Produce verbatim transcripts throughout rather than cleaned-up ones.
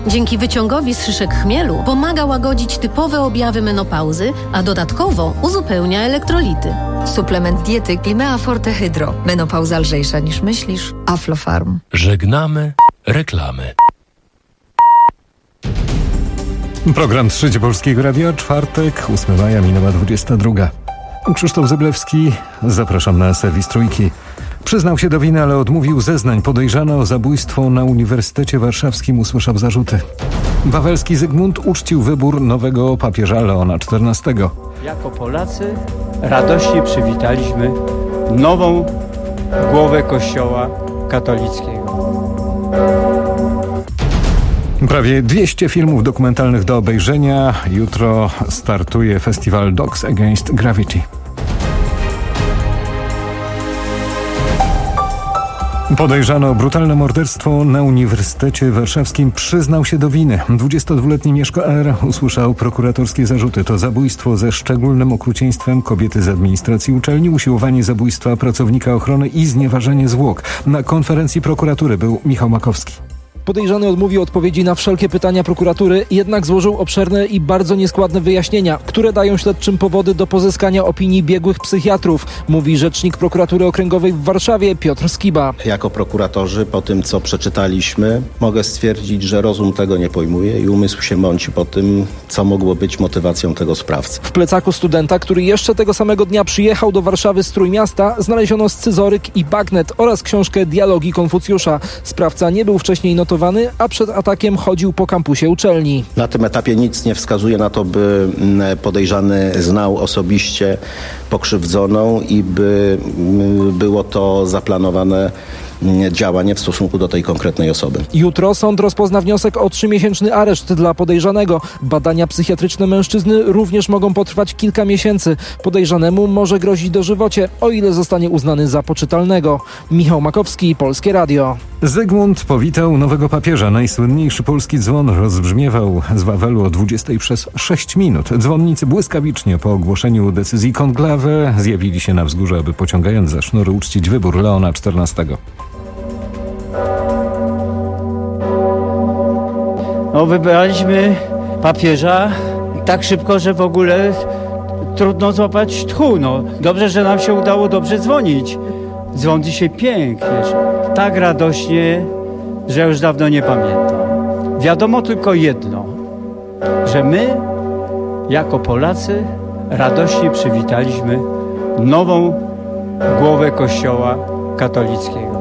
Dzięki wyciągowi z szyszek chmielu pomaga łagodzić typowe objawy menopauzy, a dodatkowo uzupełnia elektrolity. Suplement diety Climea Forte Hydro. Menopauza lżejsza niż myślisz. Aflofarm. Żegnamy reklamy. Program Trzecie Polskiego Radia, czwartek, ósmego maja, minęła dwudziesta druga. Krzysztof Zyblewski, zapraszam na serwis Trójki. Przyznał się do winy, ale odmówił zeznań. Podejrzany o zabójstwo na Uniwersytecie Warszawskim usłyszał zarzuty. Wawelski Zygmunt uczcił wybór nowego papieża Leona czternastego. Jako Polacy radośnie przywitaliśmy nową głowę Kościoła katolickiego. Prawie dwieście filmów dokumentalnych do obejrzenia. Jutro startuje festiwal Dogs Against Gravity. Podejrzany o brutalne morderstwo na Uniwersytecie Warszawskim przyznał się do winy. dwudziestodwuletni Mieszko R. usłyszał prokuratorskie zarzuty. To zabójstwo ze szczególnym okrucieństwem kobiety z administracji uczelni, usiłowanie zabójstwa pracownika ochrony i znieważenie zwłok. Na konferencji prokuratury był Michał Makowski. Podejrzany odmówił odpowiedzi na wszelkie pytania prokuratury, jednak złożył obszerne i bardzo nieskładne wyjaśnienia, które dają śledczym powody do pozyskania opinii biegłych psychiatrów, mówi rzecznik prokuratury okręgowej w Warszawie Piotr Skiba. Jako prokuratorzy po tym, co przeczytaliśmy, mogę stwierdzić, że rozum tego nie pojmuje i umysł się mąci po tym, co mogło być motywacją tego sprawcy. W plecaku studenta, który jeszcze tego samego dnia przyjechał do Warszawy z Trójmiasta, znaleziono scyzoryk i bagnet oraz książkę Dialogi Konfucjusza. Sprawca nie był wcześniej notowany, a przed atakiem chodził po kampusie uczelni. Na tym etapie nic nie wskazuje na to, by podejrzany znał osobiście pokrzywdzoną i by było to zaplanowane działanie w stosunku do tej konkretnej osoby. Jutro sąd rozpozna wniosek o trzymiesięczny areszt dla podejrzanego. Badania psychiatryczne mężczyzny również mogą potrwać kilka miesięcy. Podejrzanemu może grozić dożywocie, o ile zostanie uznany za poczytalnego. Michał Makowski, Polskie Radio. Zygmunt powitał nowego papieża. Najsłynniejszy polski dzwon rozbrzmiewał z Wawelu o dwudziestej przez sześć minut. Dzwonnicy błyskawicznie po ogłoszeniu decyzji konklawe zjawili się na wzgórze, aby pociągając za sznury uczcić wybór Leona czternastego. No, wybraliśmy papieża tak szybko, że w ogóle trudno złapać tchu. No, dobrze, że nam się udało dobrze dzwonić. Dzwoni się pięknie, tak radośnie, że już dawno nie pamiętam. Wiadomo tylko jedno, że my, jako Polacy, radośnie przywitaliśmy nową głowę Kościoła katolickiego.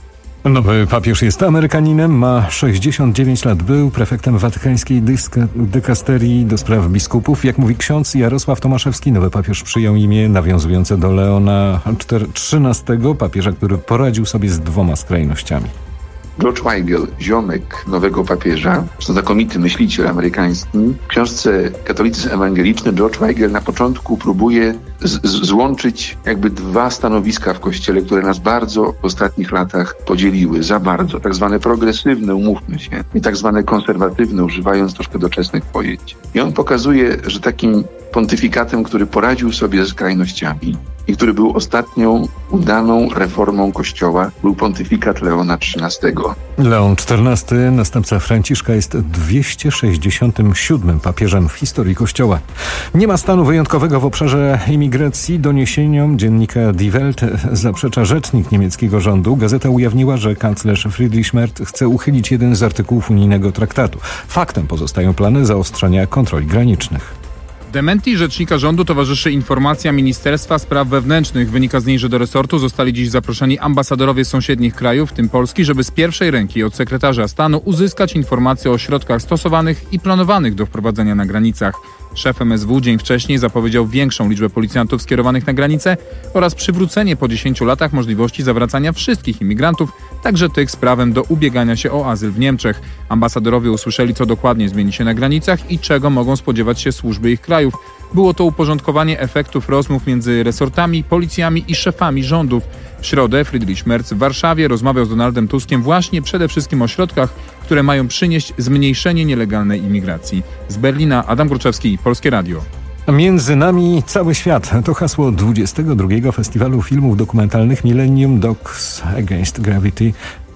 Nowy papież jest Amerykaninem, ma sześćdziesiąt dziewięć lat, był prefektem watykańskiej dyska, dykasterii do spraw biskupów. Jak mówi ksiądz Jarosław Tomaszewski, nowy papież przyjął imię nawiązujące do Leona trzynastego, papieża, który poradził sobie z dwoma skrajnościami. George Weigel, ziomek nowego papieża, to znakomity myśliciel amerykański. W książce Katolicyzm Ewangeliczny George Weigel na początku próbuje z- z- złączyć jakby dwa stanowiska w Kościele, które nas bardzo w ostatnich latach podzieliły, za bardzo. Tak zwane progresywne, umówmy się, i tak zwane konserwatywne, używając troszkę doczesnych pojęć. I on pokazuje, że takim pontyfikatem, który poradził sobie ze skrajnościami i który był ostatnią udaną reformą Kościoła, był pontyfikat Leona trzynastego. Leon czternasty, następca Franciszka, jest dwieście sześćdziesiątym siódmym papieżem w historii Kościoła. Nie ma stanu wyjątkowego w obszarze imigracji. Doniesieniom dziennika Die Welt zaprzecza rzecznik niemieckiego rządu. Gazeta ujawniła, że kanclerz Friedrich Merz chce uchylić jeden z artykułów unijnego traktatu. Faktem pozostają plany zaostrzenia kontroli granicznych. Dementi rzecznika rządu towarzyszy informacja Ministerstwa Spraw Wewnętrznych. Wynika z niej, że do resortu zostali dziś zaproszeni ambasadorowie sąsiednich krajów, w tym Polski, żeby z pierwszej ręki od sekretarza stanu uzyskać informacje o środkach stosowanych i planowanych do wprowadzenia na granicach. Szef M S W dzień wcześniej zapowiedział większą liczbę policjantów skierowanych na granicę oraz przywrócenie po dziesięciu latach możliwości zawracania wszystkich imigrantów, także tych z prawem do ubiegania się o azyl w Niemczech. Ambasadorowie usłyszeli, co dokładnie zmieni się na granicach i czego mogą spodziewać się służby ich krajów. Było to uporządkowanie efektów rozmów między resortami, policjami i szefami rządów. W środę Friedrich Merz w Warszawie rozmawiał z Donaldem Tuskiem właśnie przede wszystkim o środkach, które mają przynieść zmniejszenie nielegalnej imigracji. Z Berlina Adam Gruczewski, Polskie Radio. Między nami cały świat. To hasło dwudziestego drugiego Festiwalu Filmów Dokumentalnych Millennium Dogs Against Gravity.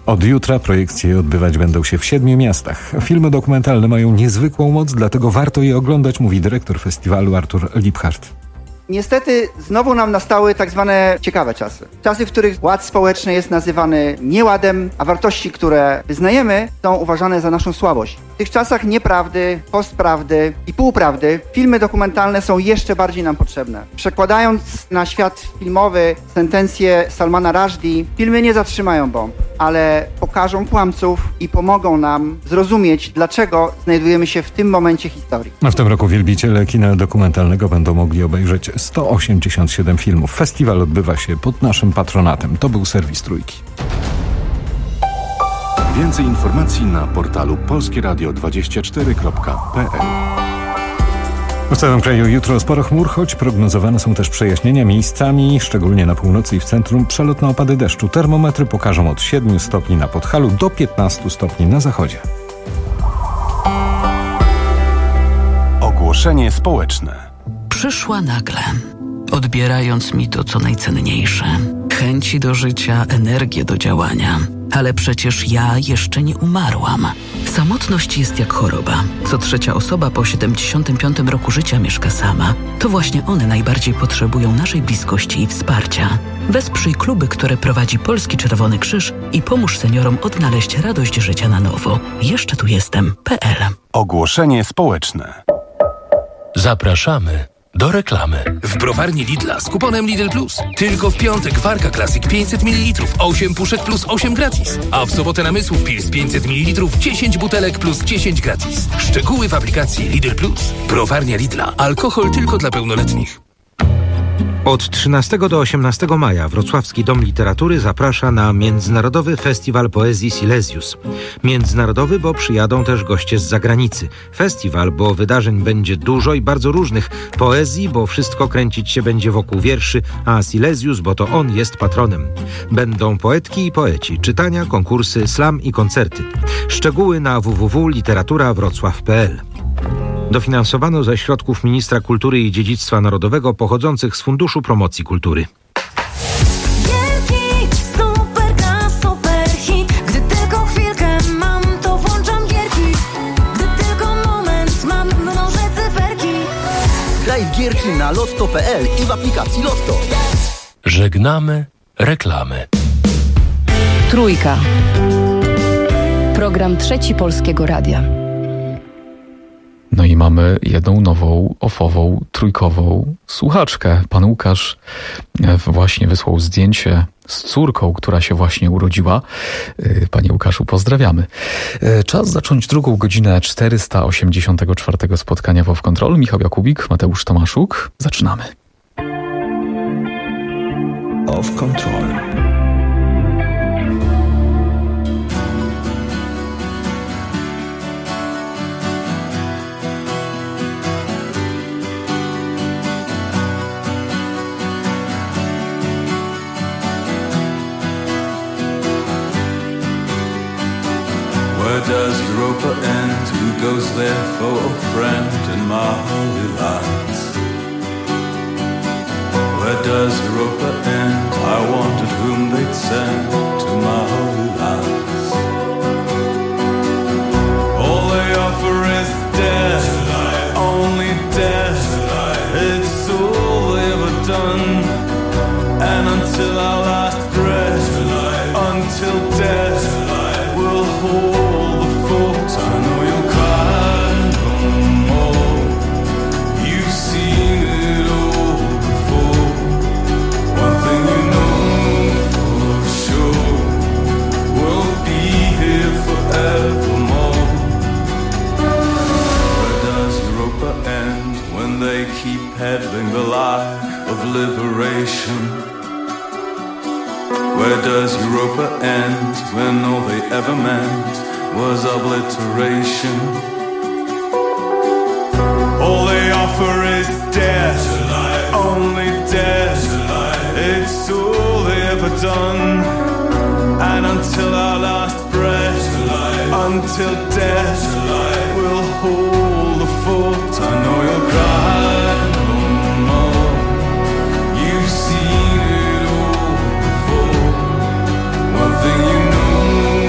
Od jutra projekcje odbywać będą się w siedmiu miastach. Filmy dokumentalne mają niezwykłą moc, dlatego warto je oglądać, mówi dyrektor festiwalu Artur Liebhardt. Niestety znowu nam nastały tak zwane ciekawe czasy. Czasy, w których ład społeczny jest nazywany nieładem, a wartości, które wyznajemy, są uważane za naszą słabość. W tych czasach nieprawdy, postprawdy i półprawdy filmy dokumentalne są jeszcze bardziej nam potrzebne. Przekładając na świat filmowy sentencję Salmana Rushdie, filmy nie zatrzymają bomb, ale pokażą kłamców i pomogą nam zrozumieć, dlaczego znajdujemy się w tym momencie historii. W tym roku wielbiciele kina dokumentalnego będą mogli obejrzeć sto osiemdziesiąt siedem filmów. Festiwal odbywa się pod naszym patronatem. To był serwis Trójki. Więcej informacji na portalu polskie radio dwadzieścia cztery kropka p l. W całym kraju jutro sporo chmur, choć prognozowane są też przejaśnienia miejscami, szczególnie na północy i w centrum, przelotne opady deszczu. Termometry pokażą od siedmiu stopni na Podhalu do piętnastu stopni na zachodzie. Ogłoszenie społeczne. Przyszła nagle, odbierając mi to, co najcenniejsze. Chęci do życia, energię do działania. Ale przecież ja jeszcze nie umarłam. Samotność jest jak choroba. Co trzecia osoba po siedemdziesiątym piątym roku życia mieszka sama. To właśnie one najbardziej potrzebują naszej bliskości i wsparcia. Wesprzyj kluby, które prowadzi Polski Czerwony Krzyż i pomóż seniorom odnaleźć radość życia na nowo. Jeszcze tu jestem. P L. Ogłoszenie społeczne. Zapraszamy do reklamy. W browarni Lidla z kuponem Lidl Plus. Tylko w piątek Warka Classic pięćset mililitrów, osiem puszek plus osiem gratis. A w sobotę Namysłów Pils pięćset mililitrów, dziesięć butelek plus dziesięć gratis. Szczegóły w aplikacji Lidl Plus. Browarnia Lidla. Alkohol tylko dla pełnoletnich. Od trzynastego do osiemnastego maja Wrocławski Dom Literatury zaprasza na Międzynarodowy Festiwal Poezji Silesius. Międzynarodowy, bo przyjadą też goście z zagranicy. Festiwal, bo wydarzeń będzie dużo i bardzo różnych. Poezji, bo wszystko kręcić się będzie wokół wierszy, a Silesius, bo to on jest patronem. Będą poetki i poeci, czytania, konkursy, slam i koncerty. Szczegóły na w w w kropka literatura wrocław kropka p l. Dofinansowano ze środków Ministra Kultury i Dziedzictwa Narodowego pochodzących z Funduszu Promocji Kultury. Wielki, super, super hit. Gdy tylko chwilkę mam, to włączam gierki. Gdy tylko moment mam, mnożę cyferki. Graj w gierki na lotto kropka p l i w aplikacji Lotto. Żegnamy reklamy. Trójka. Program Trzeci Polskiego Radia. No i mamy jedną nową, ofową, trójkową słuchaczkę. Pan Łukasz właśnie wysłał zdjęcie z córką, która się właśnie urodziła. Panie Łukaszu, pozdrawiamy. Czas zacząć drugą godzinę czterysta osiemdziesiątego czwartego spotkania w Off Control. Michał Jakubik, Mateusz Tomaszuk. Zaczynamy. Off Control. Where does Europa end? Who goes there for a friend in my holy lands? Where does Europa end? I wondered whom they'd send to my holy lands. All they offer is death, only death. It's all they ever done. And until our last breath, until death will hold. I know you'll cry no more. You've seen it all before. One thing you know for sure, we'll be here forevermore. Where does Europa end when they keep peddling the lie of liberation? Where does Europa end when all they ever meant was obliteration? All they offer is death, only death. It's all they ever done. And until our last breath, until death will hold the fort. I know you'll cry no more. You've seen it all before. One thing you know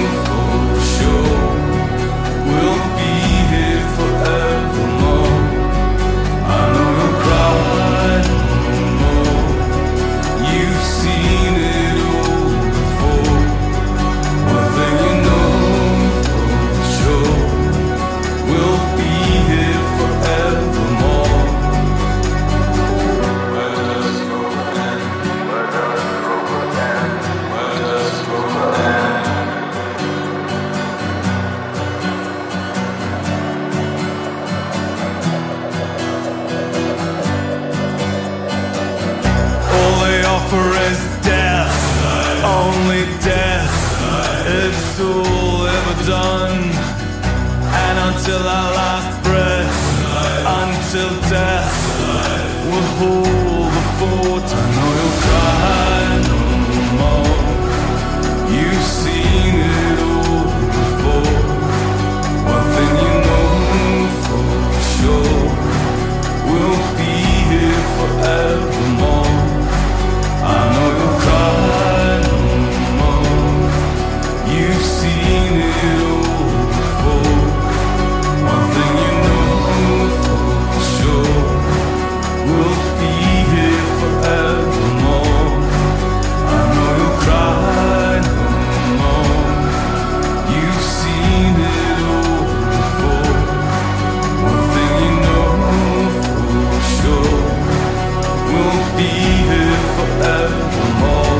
until our last breath, until death will hold the fort. I know you'll cry no more. You've seen it all before. One thing you know for sure, we'll be here forevermore. I know you'll cry no more. You've seen it all before. One thing you know for sure, we'll be here forevermore. I know you'll cry no more. You've seen it all before. One thing you know for sure, we'll be here forevermore.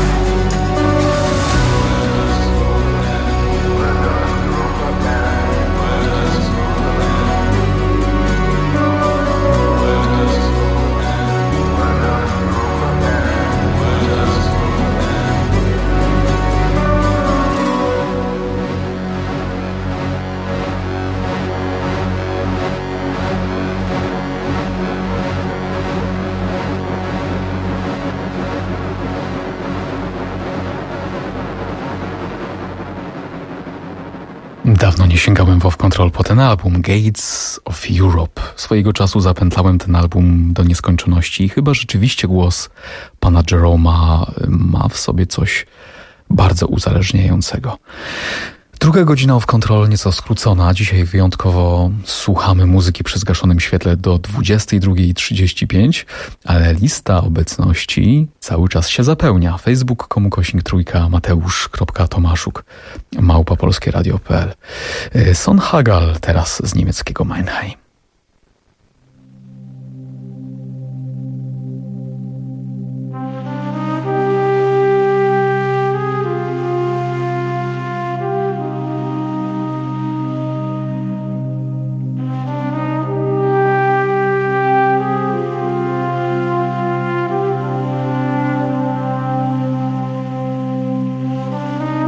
Dawno nie sięgałem w Off Control po ten album, Gates of Europe. Swojego czasu zapętlałem ten album do nieskończoności i chyba rzeczywiście głos pana Jeroma ma w sobie coś bardzo uzależniającego. Druga godzina Off Control nieco skrócona. Dzisiaj wyjątkowo słuchamy muzyki przy zgaszonym świetle do dwudziestej drugiej trzydzieści pięć, ale lista obecności cały czas się zapełnia. Facebook.com kośnik trójka, mateusz.tomaszuk, małpa polskie radio kropka pe el. Son Hagal teraz z niemieckiego Mannheim.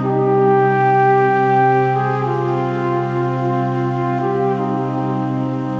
Thank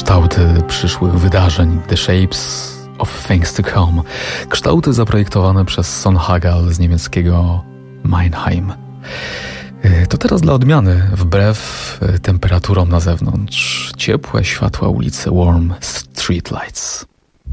kształty przyszłych wydarzeń, The Shapes of Things to Come. Kształty zaprojektowane przez Son Hagel z niemieckiego Mannheim. To teraz dla odmiany, wbrew temperaturom na zewnątrz, ciepłe światła ulicy, warm street lights.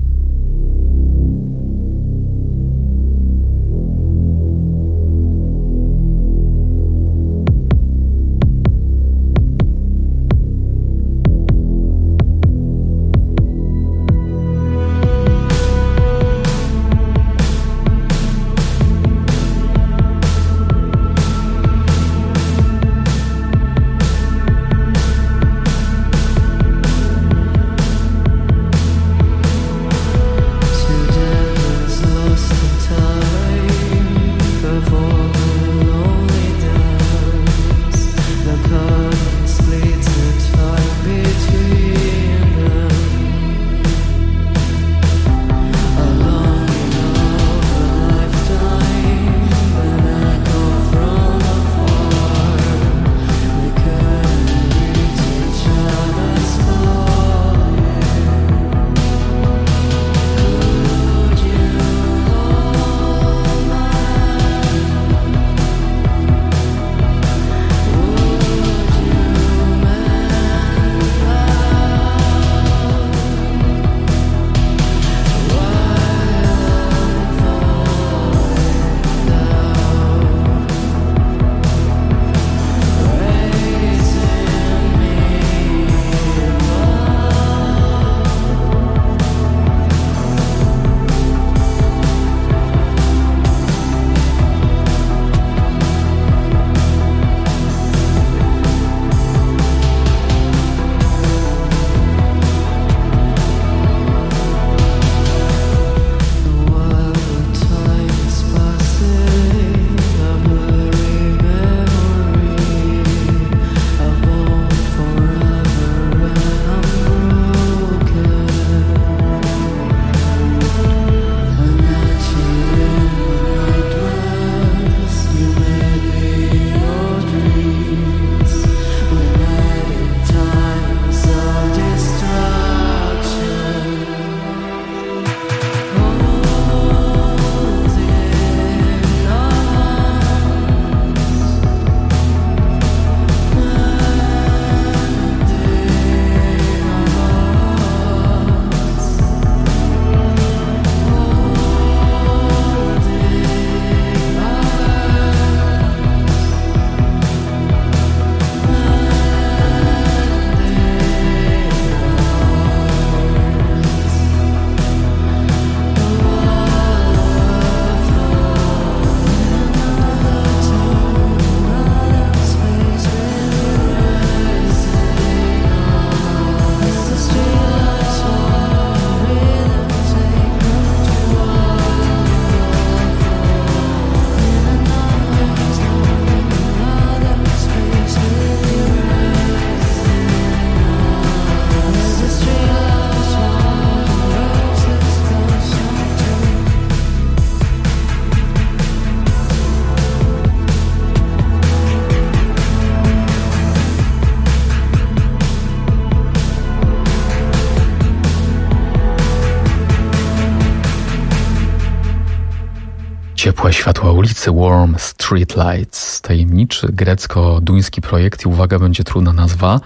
Ciepłe światła ulicy, Warm Street Lights. Tajemniczy grecko-duński projekt i uwaga, będzie trudna nazwa.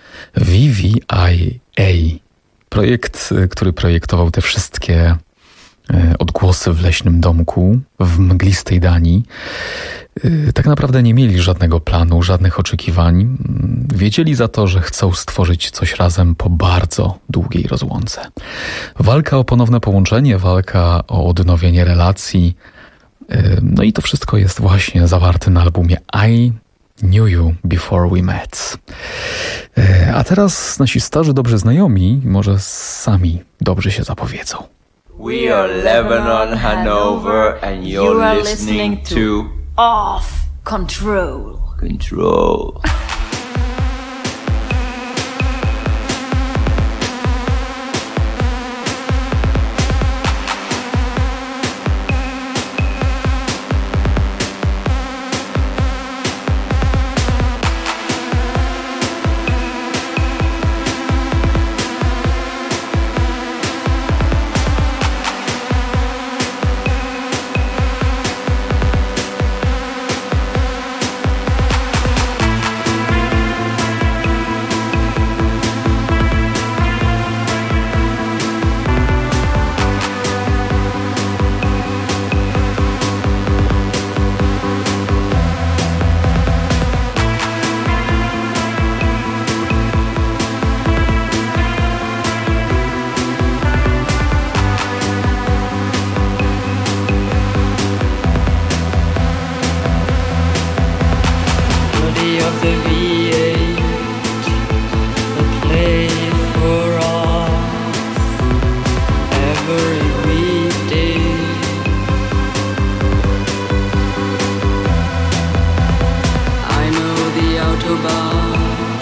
V V I A. Projekt, który projektował te wszystkie odgłosy w leśnym domku w mglistej Danii. Tak naprawdę nie mieli żadnego planu, żadnych oczekiwań. Wiedzieli za to, że chcą stworzyć coś razem po bardzo długiej rozłące. Walka o ponowne połączenie, walka o odnowienie relacji. No i to wszystko jest właśnie zawarte na albumie I Knew You Before We Met. A teraz nasi starzy, dobrzy znajomi może sami dobrze się zapowiedzą. We are Lebanon, Hanover, and you're, you are listening, listening to Off Control. Control. city of the V eight, will play for us every weekday. I know the Autobahn,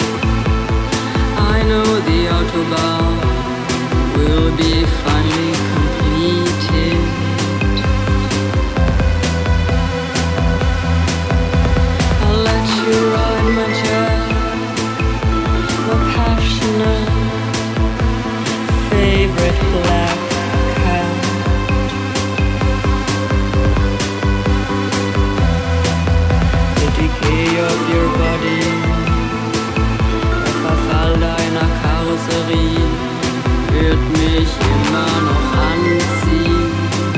I know the Autobahn will be finally completed. I'll let you ride my jet, my passionate favorite black cat. The decay of your body, der Verfall deiner Karosserie wird mich immer noch anziehen.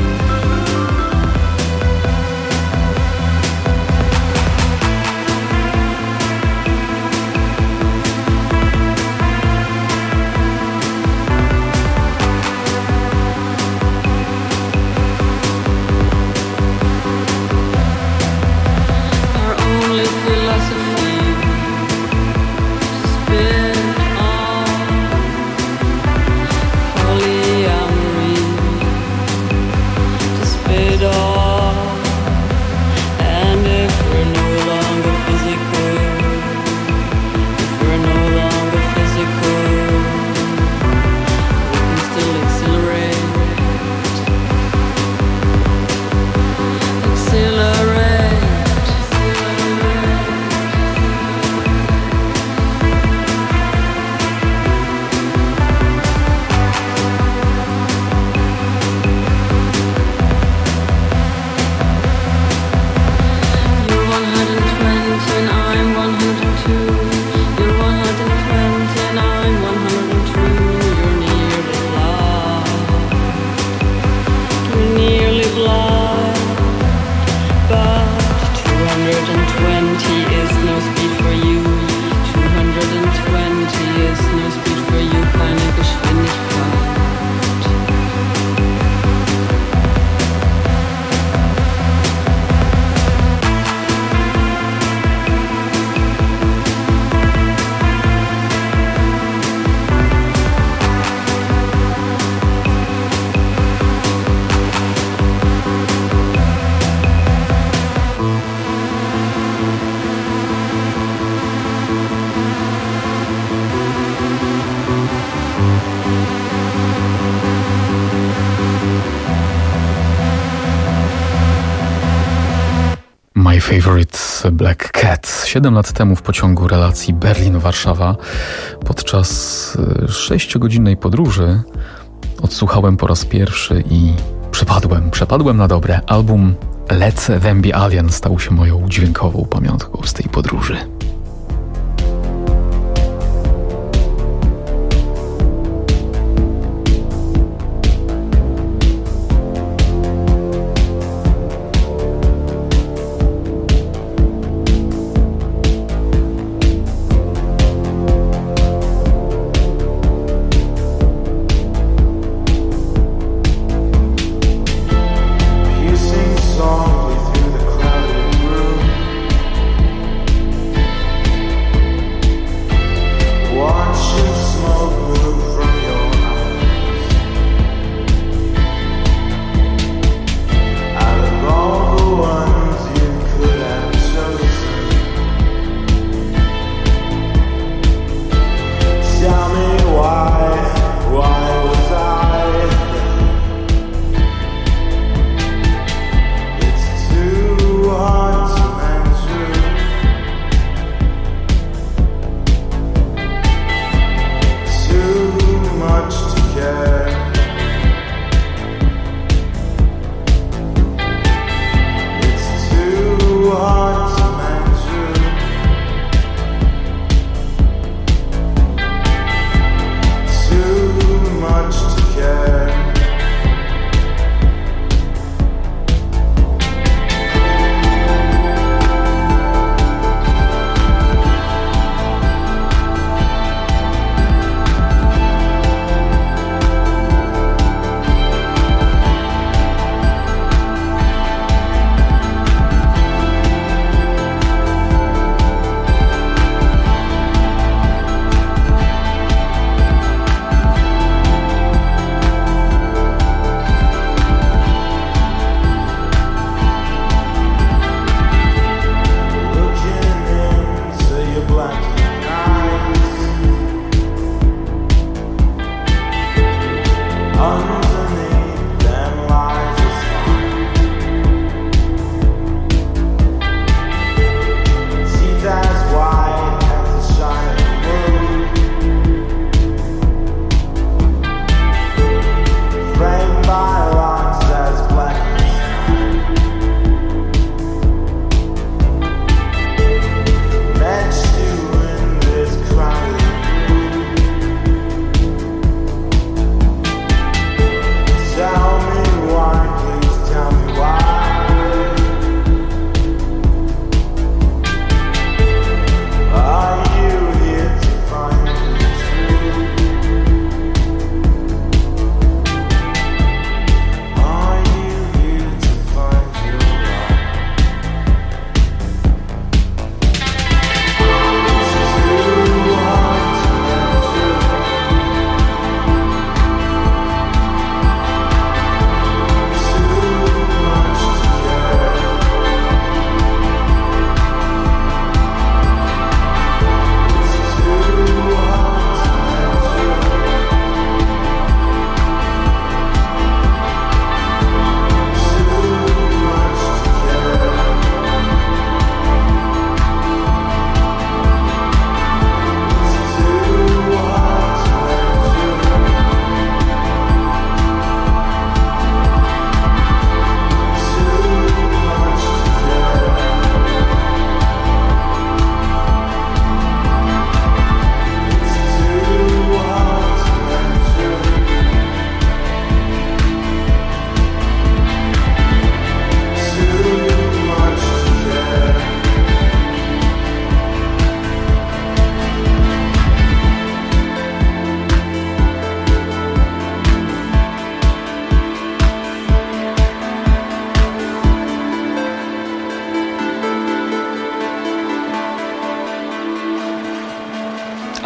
Our only philosophy to spit on polyamory, to spit on. And if we're no longer physical, if we're no longer physical, we can still accelerate, accelerate. You're one hundred twenty and I'm one hundred two. You're one hundred twenty and I'm one hundred two. You're nearly blind. You're nearly blind. But two hundred twenty is no speed for you. two hundred twenty is no speed for you. Keine Geschwindigkeit. My Favorite Black Cat. Siedem lat temu w pociągu relacji Berlin-Warszawa podczas sześciogodzinnej podróży odsłuchałem po raz pierwszy i przepadłem, przepadłem na dobre. Album Let Them Be Alien stał się moją dźwiękową pamiątką z tej podróży. Piercing softly through the crowded room.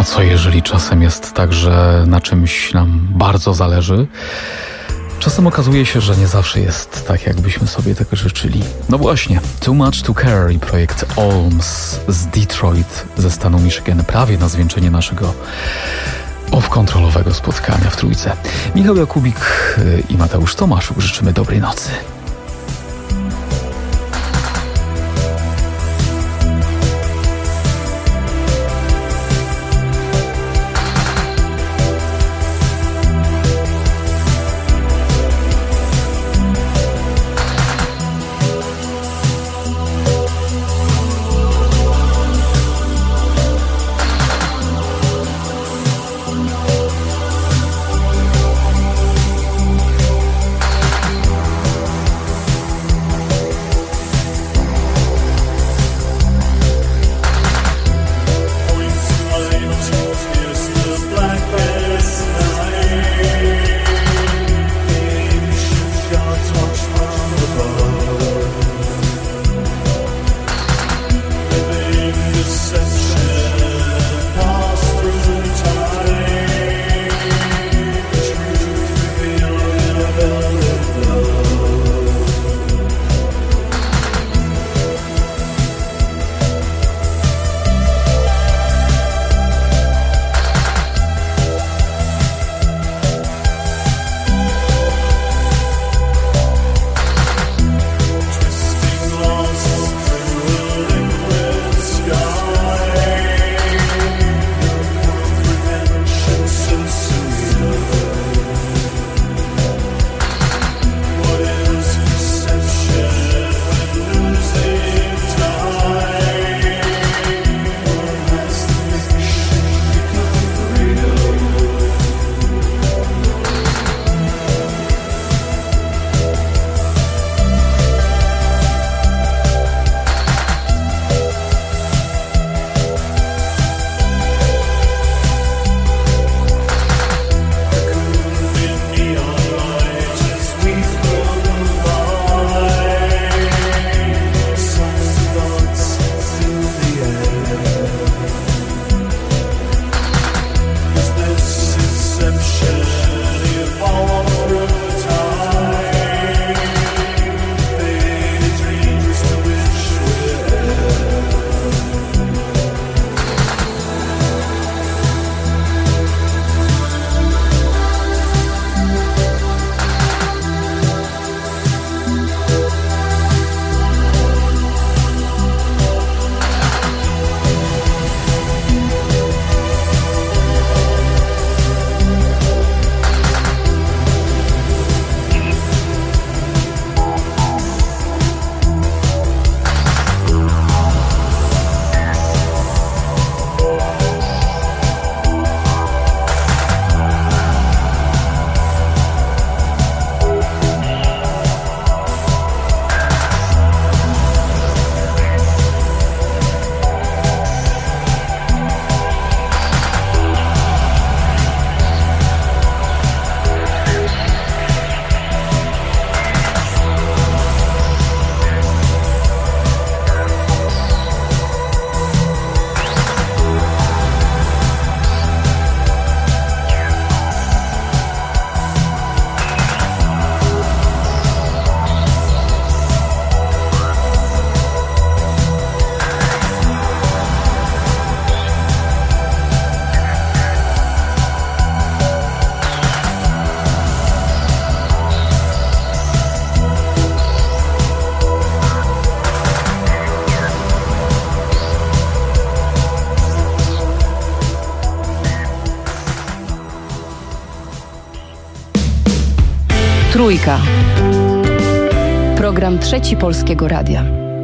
co jeżeli czasem jest tak, że na czymś nam bardzo zależy? Czasem okazuje się, że nie zawsze jest tak, jakbyśmy sobie tego życzyli. No właśnie, Too Much to Care i projekt Olms z Detroit ze stanu Michigan, prawie na zwieńczenie naszego off-kontrolowego spotkania w Trójce. Michał Jakubik i Mateusz Tomaszuk życzymy dobrej nocy. Trójka. Program Trzeci Polskiego Radia.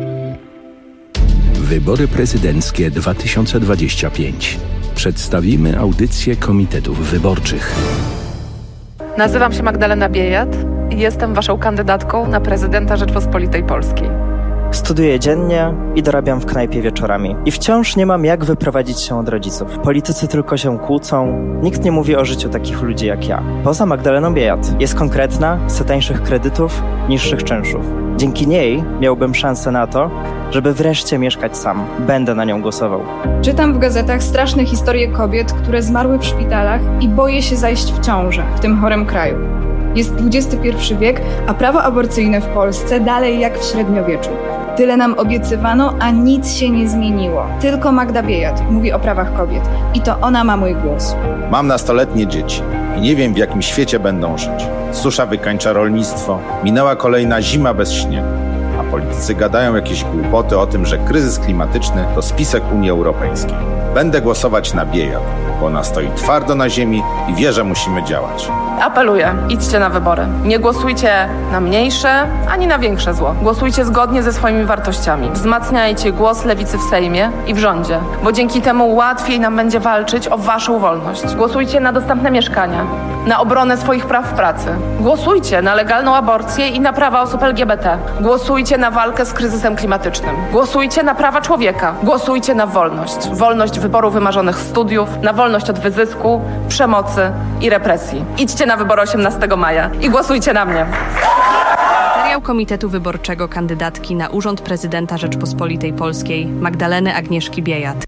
Wybory prezydenckie dwa tysiące dwadzieścia pięć. Przedstawimy audycję komitetów wyborczych. Nazywam się Magdalena Biejat i jestem waszą kandydatką na prezydenta Rzeczpospolitej Polskiej. Studiuję dziennie i dorabiam w knajpie wieczorami. I wciąż nie mam jak wyprowadzić się od rodziców. Politycy tylko się kłócą. Nikt nie mówi o życiu takich ludzi jak ja. Poza Magdaleną Biejat. Jest konkretna, chce tańszych kredytów, niższych czynszów. Dzięki niej miałbym szansę na to, żeby wreszcie mieszkać sam. Będę na nią głosował. Czytam w gazetach straszne historie kobiet, które zmarły w szpitalach i boję się zajść w ciążę w tym chorym kraju. Jest dwudziesty pierwszy wiek, a prawo aborcyjne w Polsce dalej jak w średniowieczu. Tyle nam obiecywano, a nic się nie zmieniło. Tylko Magda Biejat mówi o prawach kobiet i to ona ma mój głos. Mam nastoletnie dzieci i nie wiem, w jakim świecie będą żyć. Susza wykańcza rolnictwo, minęła kolejna zima bez śniegu, a politycy gadają jakieś głupoty o tym, że kryzys klimatyczny to spisek Unii Europejskiej. Będę głosować na Biejat, bo ona stoi twardo na ziemi i wie, że musimy działać. Apeluję, idźcie na wybory. Nie głosujcie na mniejsze, ani na większe zło. Głosujcie zgodnie ze swoimi wartościami. Wzmacniajcie głos lewicy w Sejmie i w rządzie, bo dzięki temu łatwiej nam będzie walczyć o waszą wolność. Głosujcie na dostępne mieszkania, na obronę swoich praw w pracy. Głosujcie na legalną aborcję i na prawa osób L G B T. Głosujcie na walkę z kryzysem klimatycznym. Głosujcie na prawa człowieka. Głosujcie na wolność. Wolność wyboru wymarzonych studiów, na wolność od wyzysku, przemocy i represji. Idźcie na wybory osiemnastego maja i głosujcie na mnie. Materiał Komitetu Wyborczego kandydatki na urząd prezydenta Rzeczpospolitej Polskiej Magdaleny Agnieszki Biejat.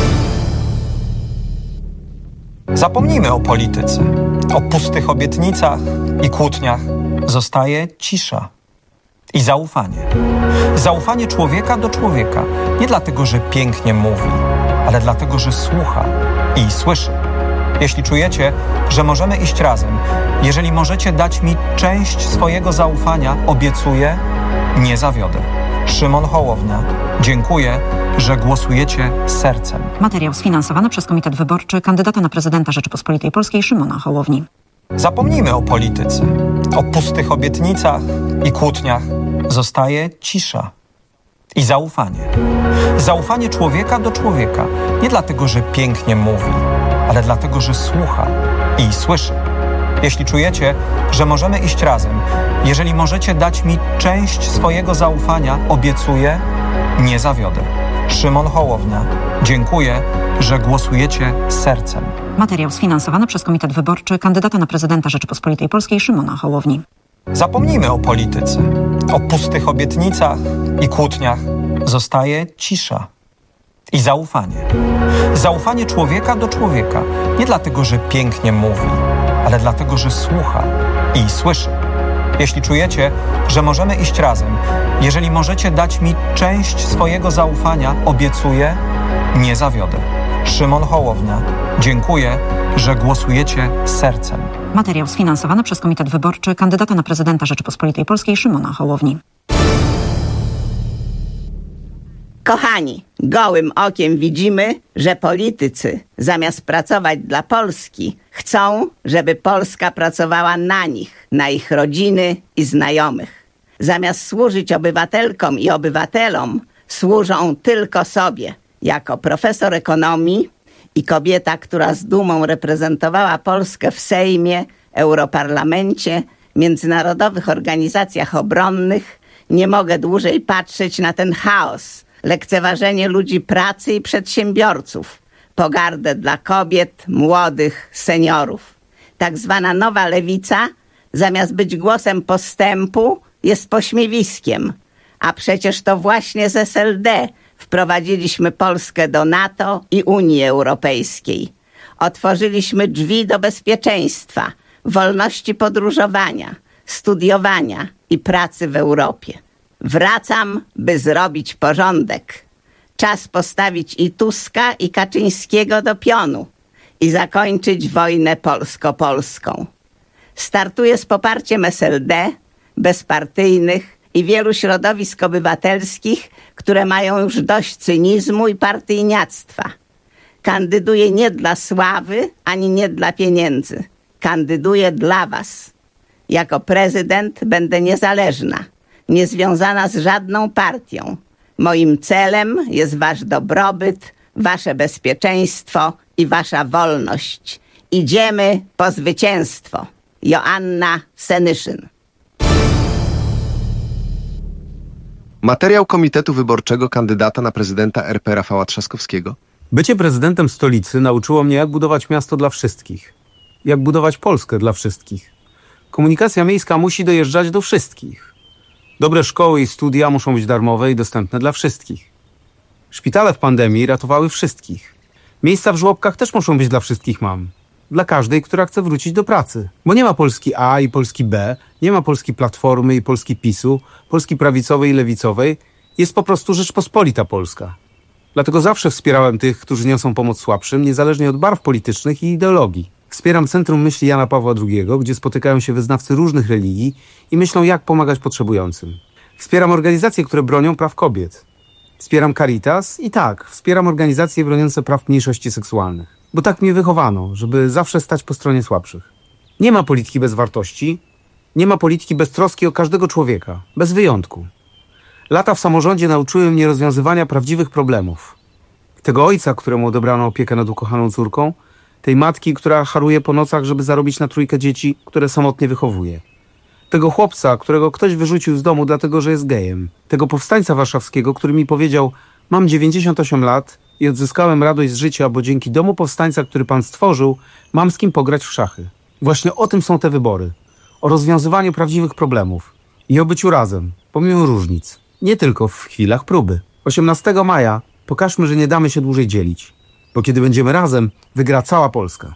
Zapomnijmy o polityce, o pustych obietnicach i kłótniach. Zostaje cisza i zaufanie. Zaufanie człowieka do człowieka. Nie dlatego, że pięknie mówi, ale dlatego, że słucha i słyszy. Jeśli czujecie, że możemy iść razem, jeżeli możecie dać mi część swojego zaufania, obiecuję, nie zawiodę. Szymon Hołownia. Dziękuję, że głosujecie sercem. Materiał sfinansowany przez Komitet Wyborczy kandydata na prezydenta Rzeczypospolitej Polskiej Szymona Hołowni. Zapomnijmy o polityce, o pustych obietnicach i kłótniach. Zostaje cisza i zaufanie. Zaufanie człowieka do człowieka. Nie dlatego, że pięknie mówi, ale dlatego, że słucha i słyszy. Jeśli czujecie, że możemy iść razem, jeżeli możecie dać mi część swojego zaufania, obiecuję, nie zawiodę. Szymon Hołownia. Dziękuję, że głosujecie sercem. Materiał sfinansowany przez Komitet Wyborczy kandydata na prezydenta Rzeczypospolitej Polskiej Szymona Hołowni. Zapomnijmy o polityce, o pustych obietnicach i kłótniach. Zostaje cisza i zaufanie. Zaufanie człowieka do człowieka. Nie dlatego, że pięknie mówi, ale dlatego, że słucha i słyszy. Jeśli czujecie, że możemy iść razem, jeżeli możecie dać mi część swojego zaufania, obiecuję, nie zawiodę. Szymon Hołownia. Dziękuję, że głosujecie sercem. Materiał sfinansowany przez Komitet Wyborczy kandydata na prezydenta Rzeczypospolitej Polskiej Szymona Hołowni. Kochani, gołym okiem widzimy, że politycy zamiast pracować dla Polski, chcą, żeby Polska pracowała na nich, na ich rodziny i znajomych. Zamiast służyć obywatelkom i obywatelom, służą tylko sobie. Jako profesor ekonomii i kobieta, która z dumą reprezentowała Polskę w Sejmie, Europarlamencie, międzynarodowych organizacjach obronnych, nie mogę dłużej patrzeć na ten chaos, lekceważenie ludzi pracy i przedsiębiorców, pogardę dla kobiet, młodych, seniorów. Tak zwana nowa lewica, zamiast być głosem postępu, jest pośmiewiskiem. A przecież to właśnie z S L D wprowadziliśmy Polskę do NATO i Unii Europejskiej. Otworzyliśmy drzwi do bezpieczeństwa, wolności podróżowania, studiowania i pracy w Europie. Wracam, by zrobić porządek. Czas postawić i Tuska, i Kaczyńskiego do pionu i zakończyć wojnę polsko-polską. Startuję z poparciem S L D, bezpartyjnych i wielu środowisk obywatelskich, które mają już dość cynizmu i partyjniactwa. Kandyduję nie dla sławy, ani nie dla pieniędzy. Kandyduję dla was. Jako prezydent będę niezależna, niezwiązana z żadną partią. Moim celem jest wasz dobrobyt, wasze bezpieczeństwo i wasza wolność. Idziemy po zwycięstwo. Joanna Senyszyn. Materiał Komitetu Wyborczego kandydata na prezydenta R P Rafała Trzaskowskiego. Bycie prezydentem stolicy nauczyło mnie, jak budować miasto dla wszystkich. Jak budować Polskę dla wszystkich. Komunikacja miejska musi dojeżdżać do wszystkich. Dobre szkoły i studia muszą być darmowe i dostępne dla wszystkich. Szpitale w pandemii ratowały wszystkich. Miejsca w żłobkach też muszą być dla wszystkich mam. Dla każdej, która chce wrócić do pracy. Bo nie ma Polski A i Polski B, nie ma Polski Platformy i Polski PiSu, Polski prawicowej i lewicowej. Jest po prostu Rzeczpospolita Polska. Dlatego zawsze wspierałem tych, którzy niosą pomoc słabszym, niezależnie od barw politycznych i ideologii. Wspieram Centrum Myśli Jana Pawła drugiego, gdzie spotykają się wyznawcy różnych religii i myślą, jak pomagać potrzebującym. Wspieram organizacje, które bronią praw kobiet. Wspieram Caritas i tak, wspieram organizacje broniące praw mniejszości seksualnych. Bo tak mnie wychowano, żeby zawsze stać po stronie słabszych. Nie ma polityki bez wartości, nie ma polityki bez troski o każdego człowieka, bez wyjątku. Lata w samorządzie nauczyły mnie rozwiązywania prawdziwych problemów. Tego ojca, któremu odebrano opiekę nad ukochaną córką, tej matki, która haruje po nocach, żeby zarobić na trójkę dzieci, które samotnie wychowuje. Tego chłopca, którego ktoś wyrzucił z domu dlatego, że jest gejem. Tego powstańca warszawskiego, który mi powiedział: mam dziewięćdziesiąt osiem lat i odzyskałem radość z życia, bo dzięki domu powstańca, który pan stworzył, mam z kim pograć w szachy. Właśnie o tym są te wybory. O rozwiązywaniu prawdziwych problemów. I o byciu razem, pomimo różnic. Nie tylko w chwilach próby. osiemnastego maja pokażmy, że nie damy się dłużej dzielić. Bo kiedy będziemy razem, wygra cała Polska.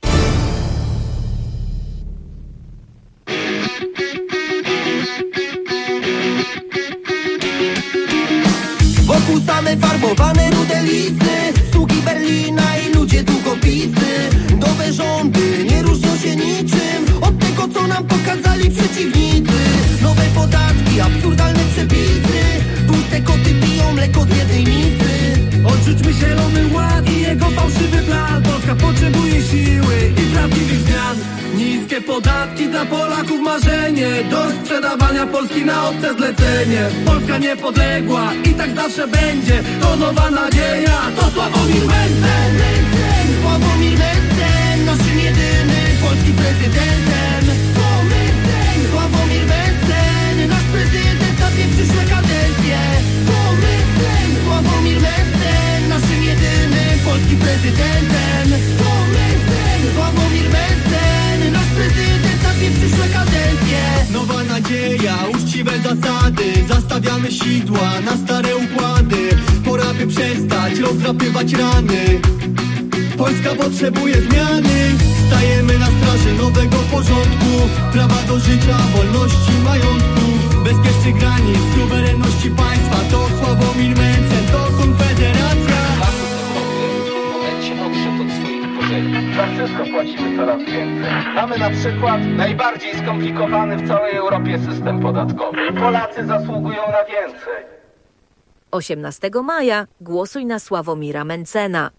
Wokół same farbowane rude lisy, sługi Berlina i ludzie długopisy. Nowe rządy nie różnią się niczym od tego, co nam pokazali przeciwnicy. Nowe podatki, absurdalne przepisy, tłuste koty piją mleko z jednej misy. Odrzućmy zielony ład i jego fałszywy plan. Polska potrzebuje siły i prawdziwych zmian. Niskie podatki dla Polaków marzenie, do sprzedawania Polski na obce zlecenie. Polska niepodległa i tak zawsze będzie. To nowa nadzieja, to Sławomir Mencen. Sławomir Mencen, naszym jedynym polskim prezydentem. To Mencen, Sławomir Mencen, nasz prezydent na dwie przyszłe kadencje. To Mencen, Sławomir Mencen, naszym jedynym polskim prezydentem. To Mencen, Sławomir Mencen, nasz prezydent na dwie przyszłe kadencje. Nowa nadzieja, uczciwe zasady, zastawiamy sidła na stare układy. Pora by przestać rozdrapywać rany. Polska potrzebuje zmiany. Stajemy na straży nowego porządku, prawa do życia, wolności, majątku, bezpiecznych granic, suwerenności państwa. To Sławomir Mencen, to Konfederacja. W momencie odszedł od swoich korzeni. Za wszystko płacimy coraz więcej. Mamy na przykład najbardziej skomplikowany w całej Europie system podatkowy. Polacy zasługują na więcej. osiemnastego maja głosuj na Sławomira Mencena.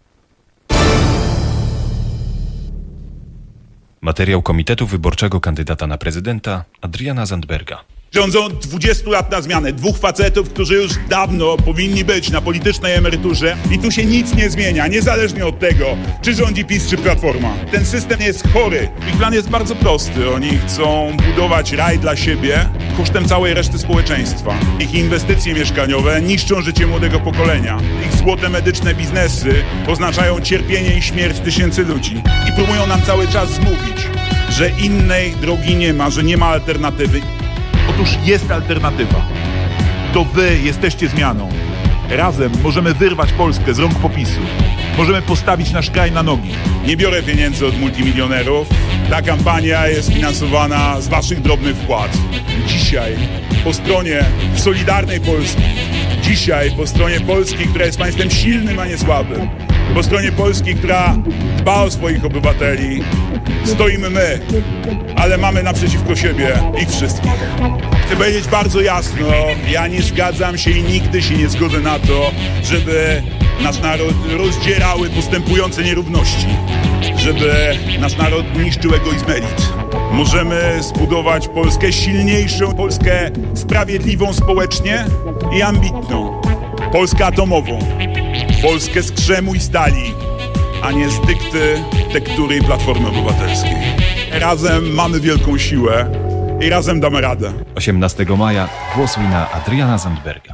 Materiał Komitetu Wyborczego kandydata na prezydenta Adriana Zandberga. Rządzą dwudziestu lat na zmianę. Dwóch facetów, którzy już dawno powinni być na politycznej emeryturze i tu się nic nie zmienia, niezależnie od tego, czy rządzi PiS, czy Platforma. Ten system jest chory. Ich plan jest bardzo prosty. Oni chcą budować raj dla siebie kosztem całej reszty społeczeństwa. Ich inwestycje mieszkaniowe niszczą życie młodego pokolenia. Ich złote medyczne biznesy oznaczają cierpienie i śmierć tysięcy ludzi. I próbują nam cały czas zmówić, że innej drogi nie ma, że nie ma alternatywy. Otóż jest alternatywa. To wy jesteście zmianą. Razem możemy wyrwać Polskę z rąk PO-PiSu. Możemy postawić nasz kraj na nogi. Nie biorę pieniędzy od multimilionerów. Ta kampania jest finansowana z waszych drobnych wpłat. Dzisiaj po stronie Solidarnej Polski. Dzisiaj po stronie Polski, która jest państwem silnym, a nie słabym. Po stronie Polski, która dba o swoich obywateli, stoimy my, ale mamy naprzeciwko siebie ich wszystkich. Chcę powiedzieć bardzo jasno, ja nie zgadzam się i nigdy się nie zgodzę na to, żeby nasz naród rozdzierały postępujące nierówności, żeby nasz naród niszczył egoizm elit. Możemy zbudować Polskę silniejszą, Polskę sprawiedliwą społecznie i ambitną. Polskę atomową. Polskę z krzemu i stali, a nie z dykty tektury i Platformy Obywatelskiej. Razem mamy wielką siłę i razem damy radę. osiemnastego maja głosuj na Adriana Zandberga.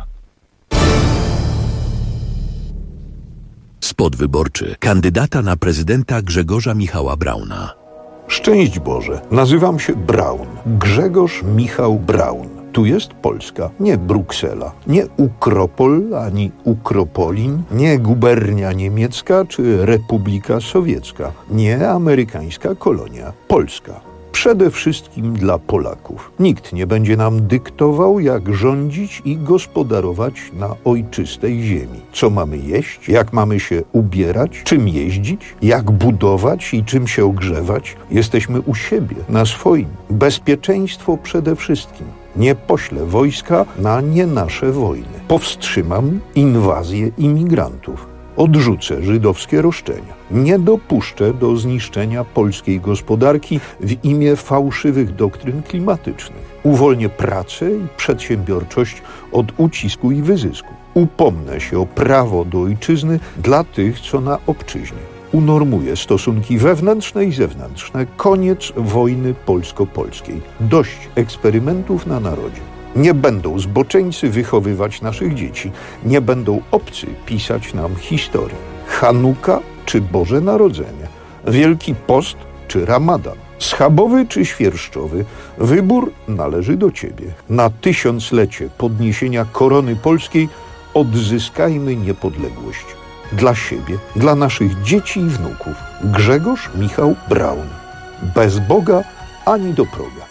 Spot wyborczy kandydata na prezydenta Grzegorza Michała Brauna. Szczęść Boże, nazywam się Braun. Grzegorz Michał Braun. Tu jest Polska, nie Bruksela, nie Ukropol ani Ukropolin, nie gubernia niemiecka czy Republika Sowiecka, nie amerykańska kolonia. Polska. Przede wszystkim dla Polaków. Nikt nie będzie nam dyktował, jak rządzić i gospodarować na ojczystej ziemi. Co mamy jeść, jak mamy się ubierać, czym jeździć, jak budować i czym się ogrzewać. Jesteśmy u siebie, na swoim. Bezpieczeństwo przede wszystkim. Nie poślę wojska na nie nasze wojny. Powstrzymam inwazję imigrantów. Odrzucę żydowskie roszczenia. Nie dopuszczę do zniszczenia polskiej gospodarki w imię fałszywych doktryn klimatycznych. Uwolnię pracę i przedsiębiorczość od ucisku i wyzysku. Upomnę się o prawo do ojczyzny dla tych, co na obczyźnie. Unormuję stosunki wewnętrzne i zewnętrzne. Koniec wojny polsko-polskiej. Dość eksperymentów na narodzie. Nie będą zboczeńcy wychowywać naszych dzieci. Nie będą obcy pisać nam historię. Chanuka czy Boże Narodzenie. Wielki Post czy Ramadan. Schabowy czy świerszczowy. Wybór należy do Ciebie. Na tysiąclecie podniesienia korony polskiej odzyskajmy niepodległość. Dla siebie, dla naszych dzieci i wnuków. Grzegorz Michał Braun. Bez Boga ani do proga.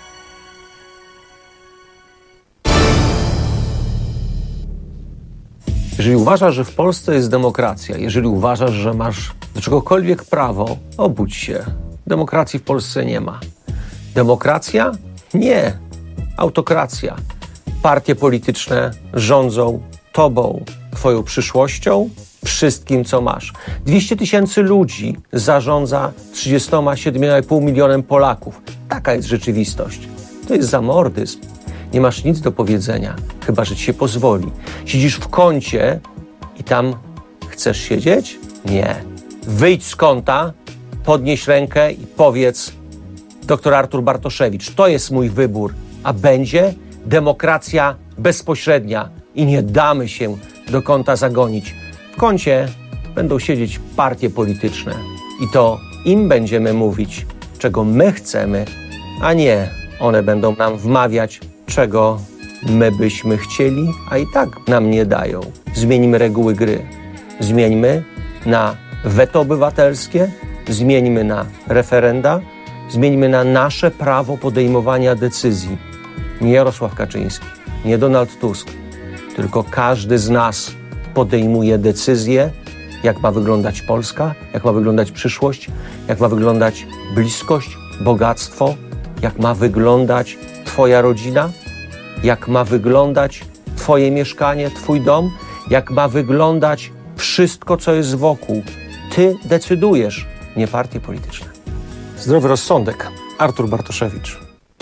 Jeżeli uważasz, że w Polsce jest demokracja, jeżeli uważasz, że masz do czegokolwiek prawo, obudź się. Demokracji w Polsce nie ma. Demokracja? Nie. Autokracja. Partie polityczne rządzą tobą, twoją przyszłością, wszystkim, co masz. dwieście tysięcy ludzi zarządza trzydziestoma siedmioma i pół milionem Polaków. Taka jest rzeczywistość. To jest zamordyzm. Nie masz nic do powiedzenia, chyba że ci się pozwoli. Siedzisz w kącie i tam chcesz siedzieć? Nie. Wyjdź z kąta, podnieś rękę i powiedz: doktor Artur Bartoszewicz, to jest mój wybór, a będzie demokracja bezpośrednia i nie damy się do kąta zagonić. W kącie będą siedzieć partie polityczne i to im będziemy mówić, czego my chcemy, a nie one będą nam wmawiać, czego my byśmy chcieli, a i tak nam nie dają. Zmieńmy reguły gry. Zmieńmy na weto obywatelskie, zmieńmy na referenda, zmieńmy na nasze prawo podejmowania decyzji. Nie Jarosław Kaczyński, nie Donald Tusk, tylko każdy z nas podejmuje decyzję, jak ma wyglądać Polska, jak ma wyglądać przyszłość, jak ma wyglądać bliskość, bogactwo, jak ma wyglądać twoja rodzina, jak ma wyglądać twoje mieszkanie, twój dom, jak ma wyglądać wszystko, co jest wokół. Ty decydujesz, nie partie polityczne. Zdrowy rozsądek. Artur Bartoszewicz.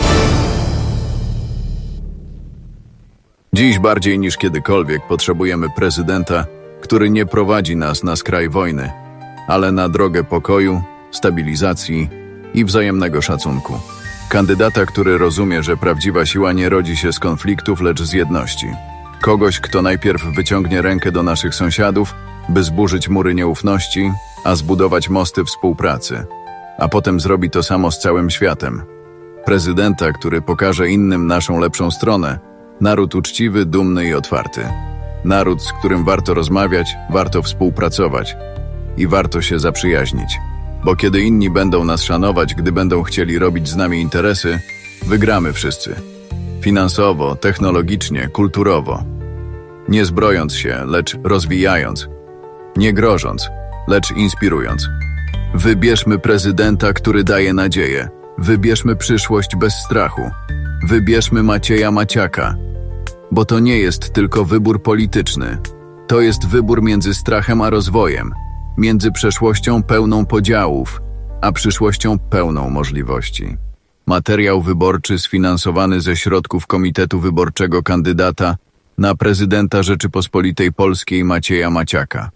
Dziś bardziej niż kiedykolwiek potrzebujemy prezydenta, który nie prowadzi nas na skraj wojny, ale na drogę pokoju, stabilizacji i wzajemnego szacunku. Kandydata, który rozumie, że prawdziwa siła nie rodzi się z konfliktów, lecz z jedności. Kogoś, kto najpierw wyciągnie rękę do naszych sąsiadów, by zburzyć mury nieufności, a zbudować mosty współpracy, a potem zrobi to samo z całym światem. Prezydenta, który pokaże innym naszą lepszą stronę. Naród uczciwy, dumny i otwarty. Naród, z którym warto rozmawiać, warto współpracować i warto się zaprzyjaźnić. Bo kiedy inni będą nas szanować, gdy będą chcieli robić z nami interesy, wygramy wszyscy. Finansowo, technologicznie, kulturowo. Nie zbrojąc się, lecz rozwijając. Nie grożąc, lecz inspirując. Wybierzmy prezydenta, który daje nadzieję. Wybierzmy przyszłość bez strachu. Wybierzmy Macieja Maciaka. Bo to nie jest tylko wybór polityczny. To jest wybór między strachem a rozwojem. Między przeszłością pełną podziałów, a przyszłością pełną możliwości. Materiał wyborczy sfinansowany ze środków Komitetu Wyborczego kandydata na prezydenta Rzeczypospolitej Polskiej Macieja Maciaka.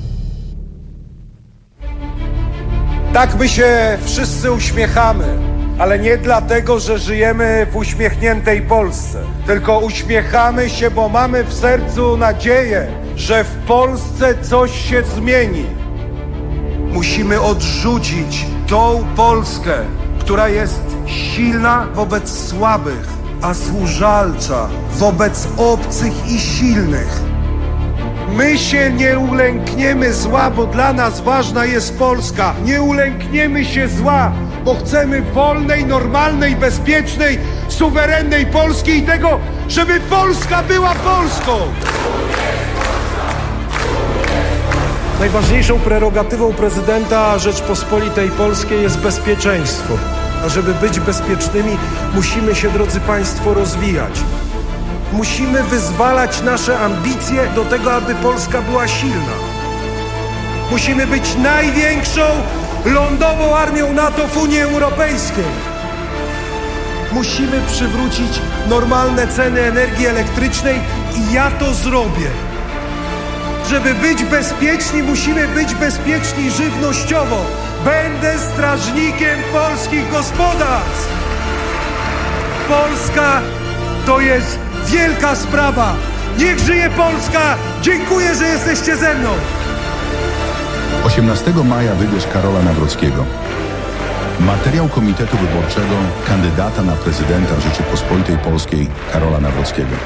Tak my się wszyscy uśmiechamy, Ale nie dlatego, że żyjemy w uśmiechniętej Polsce, tylko uśmiechamy się, bo mamy w sercu nadzieję, że w Polsce coś się zmieni. Musimy odrzucić tą Polskę, która jest silna wobec słabych, a służalcza wobec obcych i silnych. My się nie ulękniemy zła, bo dla nas ważna jest Polska. Nie ulękniemy się zła, bo chcemy wolnej, normalnej, bezpiecznej, suwerennej Polski i tego, żeby Polska była Polską. Najważniejszą prerogatywą prezydenta Rzeczpospolitej Polskiej jest bezpieczeństwo. A żeby być bezpiecznymi, musimy się, drodzy Państwo, rozwijać. Musimy wyzwalać nasze ambicje do tego, aby Polska była silna. Musimy być największą lądową armią NATO w Unii Europejskiej. Musimy przywrócić normalne ceny energii elektrycznej i ja to zrobię. Żeby być bezpieczni, musimy być bezpieczni żywnościowo. Będę strażnikiem polskich gospodarstw. Polska to jest wielka sprawa. Niech żyje Polska! Dziękuję, że jesteście ze mną. osiemnastego maja wybierz Karola Nawrockiego. Materiał Komitetu Wyborczego kandydata na prezydenta Rzeczypospolitej Polskiej Karola Nawrockiego.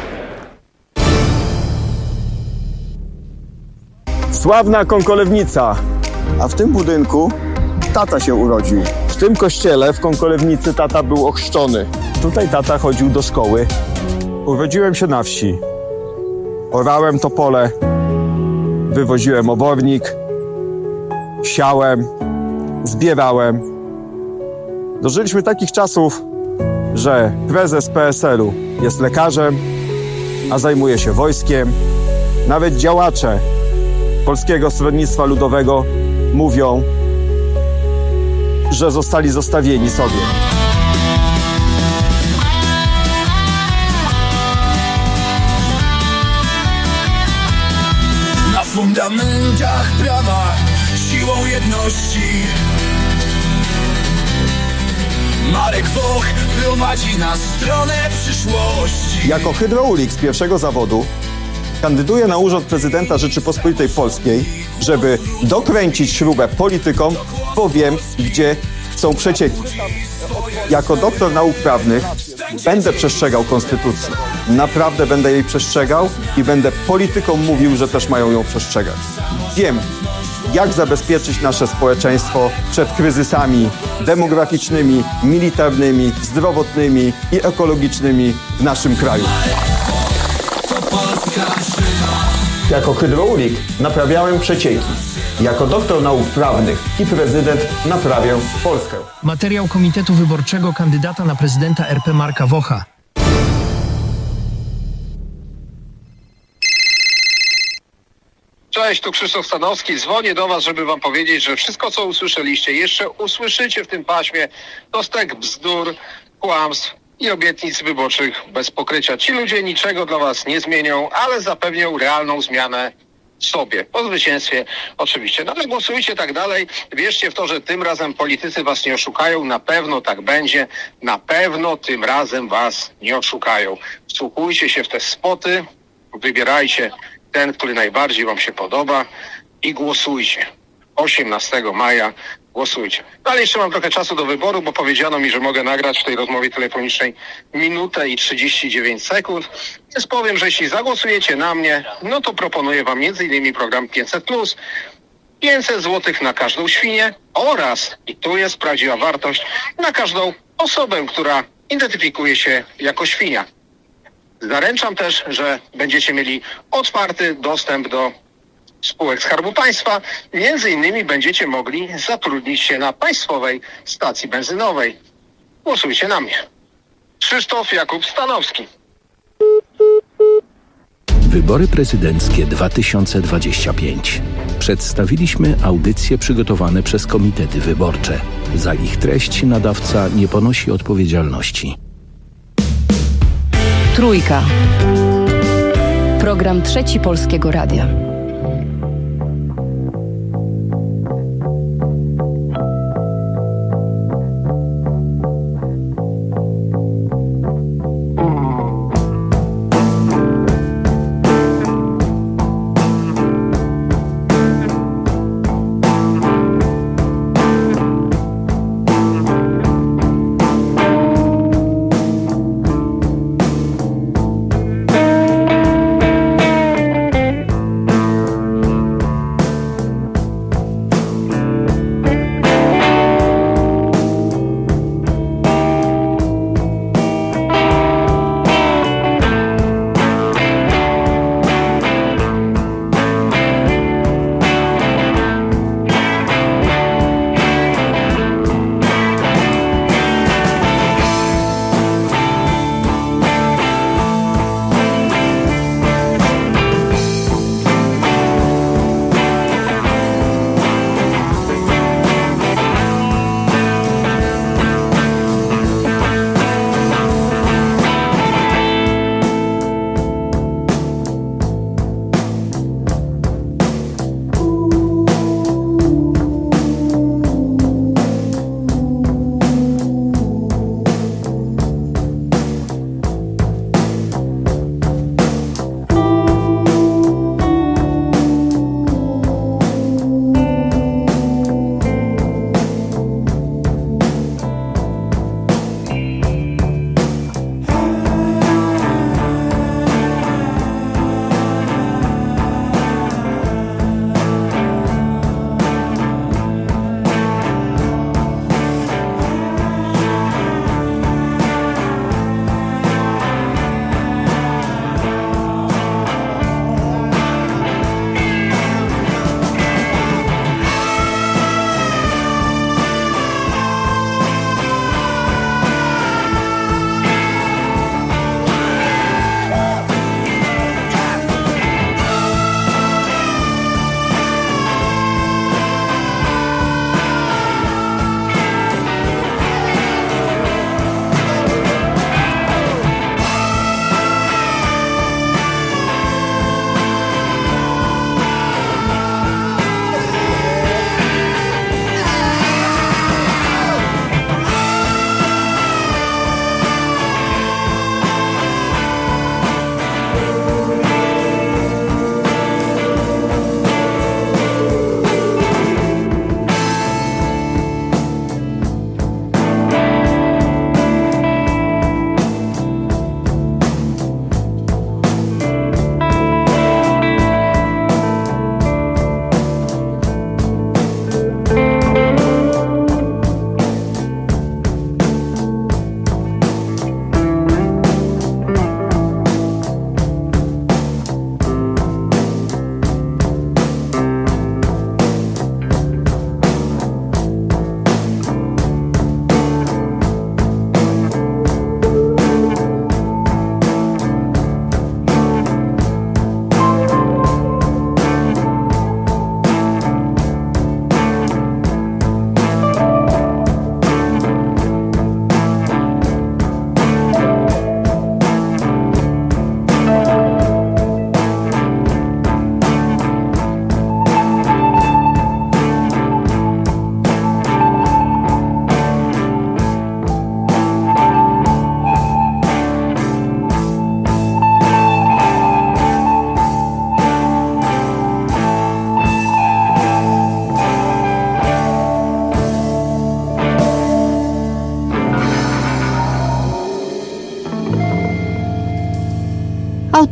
Sławna Konkolewnica. A w tym budynku tata się urodził. W tym kościele w Konkolewnicy tata był ochrzczony. Tutaj tata chodził do szkoły. Urodziłem się na wsi. Orałem to pole. Wywoziłem obornik. Siałem. Zbierałem. Dożyliśmy takich czasów, że prezes P S L u jest lekarzem, a zajmuje się wojskiem. Nawet działacze Polskiego Stronnictwa Ludowego mówią, że zostali zostawieni sobie. Na fundamentach prawa, siłą jedności Marek Woch prowadzi na stronę przyszłości. Jako hydraulik z pierwszego zawodu kandyduję na urząd prezydenta Rzeczypospolitej Polskiej, żeby dokręcić śrubę politykom, bo wiem, gdzie są przecieki. Jako doktor nauk prawnych będę przestrzegał konstytucji. Naprawdę będę jej przestrzegał i będę politykom mówił, że też mają ją przestrzegać. Wiem, jak zabezpieczyć nasze społeczeństwo przed kryzysami demograficznymi, militarnymi, zdrowotnymi i ekologicznymi w naszym kraju. Jako hydraulik naprawiałem przecieki. Jako doktor nauk prawnych i prezydent naprawię Polskę. Materiał Komitetu Wyborczego kandydata na prezydenta R P Marka Wocha. Cześć, tu Krzysztof Stanowski. Dzwonię do Was, żeby Wam powiedzieć, że wszystko, co usłyszeliście, jeszcze usłyszycie w tym paśmie, to stek bzdur, kłamstw i obietnic wyborczych bez pokrycia. Ci ludzie niczego dla Was nie zmienią, ale zapewnią realną zmianę sobie. Po zwycięstwie oczywiście. No ale głosujcie tak dalej. Wierzcie w to, że tym razem politycy Was nie oszukają. Na pewno tak będzie. Na pewno tym razem Was nie oszukają. Wsłuchujcie się w te spoty. Wybierajcie ten, który najbardziej Wam się podoba i głosujcie. osiemnastego maja głosujcie. No ale jeszcze mam trochę czasu do wyboru, bo powiedziano mi, że mogę nagrać w tej rozmowie telefonicznej minutę i trzydzieści dziewięć sekund. Więc powiem, że jeśli zagłosujecie na mnie, no to proponuję Wam między innymi program pięćset plus, pięćset złotych na każdą świnię oraz, i tu jest prawdziwa wartość, na każdą osobę, która identyfikuje się jako świnia. Zaręczam też, że będziecie mieli otwarty dostęp do spółek Skarbu Państwa. Między innymi będziecie mogli zatrudnić się na państwowej stacji benzynowej. Głosujcie na mnie. Krzysztof Jakub Stanowski. Wybory prezydenckie dwa tysiące dwadzieścia pięć. Przedstawiliśmy audycje przygotowane przez komitety wyborcze. Za ich treść nadawca nie ponosi odpowiedzialności. Trójka. Program Trzeci Polskiego Radia.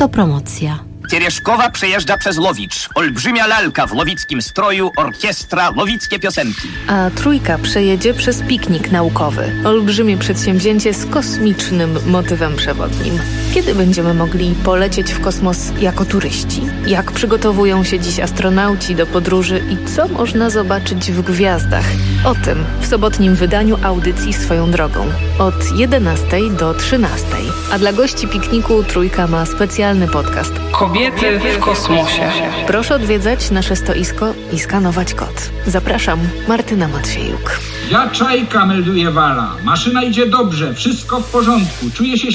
Autopromocja. Cierieszkowa przejeżdża przez Lowicz. Olbrzymia lalka w lowickim stroju, orkiestra, lowickie piosenki. A trójka przejedzie przez piknik naukowy. Olbrzymie przedsięwzięcie z kosmicznym motywem przewodnim. Kiedy będziemy mogli polecieć w kosmos jako turyści? Jak przygotowują się dziś astronauci do podróży i co można zobaczyć w gwiazdach? O tym w sobotnim wydaniu audycji Swoją drogą. Od jedenastej do trzynastej. A dla gości pikniku Trójka ma specjalny podcast. Kobiety w kosmosie. Proszę odwiedzać nasze stoisko i skanować kod. Zapraszam, Martyna Matwiejuk. Ja Czajka, melduje Wala. Maszyna idzie dobrze, wszystko w porządku. Czuję się